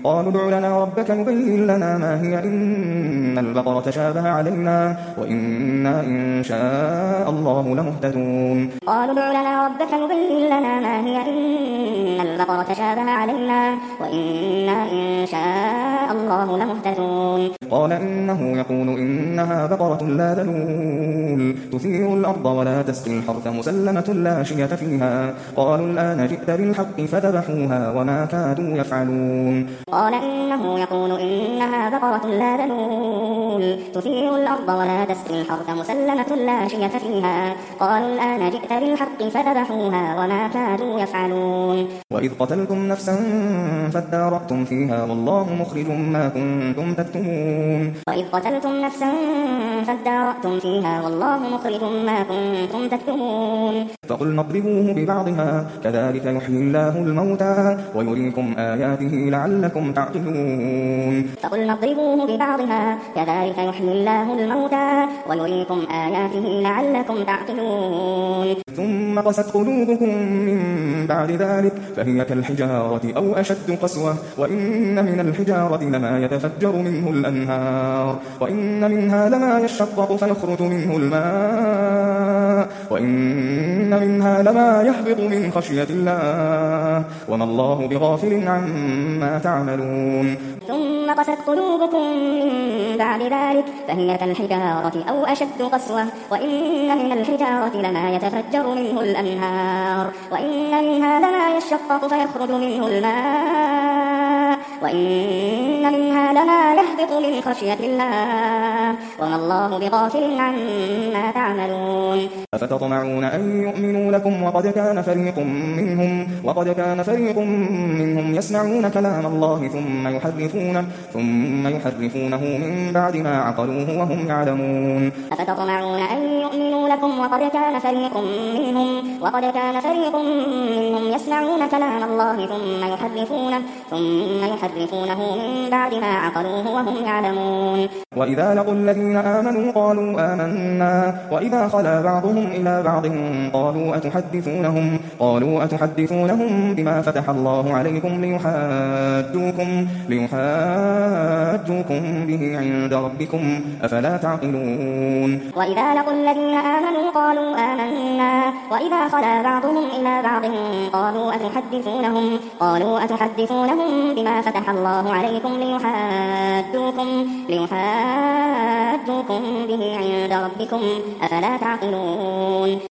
قالوا ادع لنا ربك يبين لنا ما هي إن البقرة تشابه علينا وإنا إن شاء الله لمهتدون قالوا ادع لنا ربك يبين لنا ما هي إن البقرة تشابه علينا وإنا إن شاء الله لمهتدون قال إنه يقول إنها بقرة لا ذلول تثير الأرض ولا تسقي الحرث مسلمة لا شية فيها قالوا الآن جئت بالحق فذبحوها وما كادوا يفعلون قال إنه يقول إنها بقرة لا ذلول تثير الأرض ولا تسقي الحرث مسلمة لا شية فيها قالوا الآن جئت بالحق فذبحوها وما كادوا يفعلون وإذ قتلتم نفسا فادارأتم فيها والله مخرج ما كنتم تكتمون وإذ قتلتم نفسا فادارأتم فيها والله مخرج ما كنتم تكتمون فقلنا اضربوه ببعضها كذلك يحيي الله الموتى ويريكم آياته لعلكم تعقلون فقلنا اضربوه ببعضها كذلك يحيي الله الموتى ويريكم آياته لعلكم تعقلون ثم قست قلوبكم من بعد ذلك فهي كالحجارة أو أشد قسوة وإن من الحجارة لما يتفجر منه الأنهار وإن منها لما يشقق فيخرج منه الماء وإن منها لما يهبط من خشية الله وما الله بغافل عما تعملون ثم قست قلوبكم من بعد ذلك فهي كالحجارة أو أشد قسوة وإن من الحجارة لما يتفجر منه الأنهار وإن منها لما يشقق فيخرج منه الماء وإن منها لما يهبط من خشية الله وما الله بغافل عما تعملون أفتطمعون أن يؤمنوا لكم وقد كان فريق منهم يسمعون كلام الله ثم يحرفونه من بعد ما عقلوه وهم يعلمون أفتطمعون أن يؤمنوا لكم وقد كان فريق منهم يسمعون كلام الله ثم يحرفونه من بعد ما عقلوه وهم يعلمون وإذا لقوا الذين آمنوا قالوا آمنا وإذا خلا بعضهم إلى بعض قالوا أتحدثونهم بما فتح الله عليكم ليحاجوكم به عند ربكم أفلا تعقلون وإذا لقوا الذين آمنوا قالوا آمنا وإذا خلا بعضهم إلى بعض قالوا أتحدثونهم بما فتح الله عليكم ليحاجوكم به عند ربكم أفلا تعقلون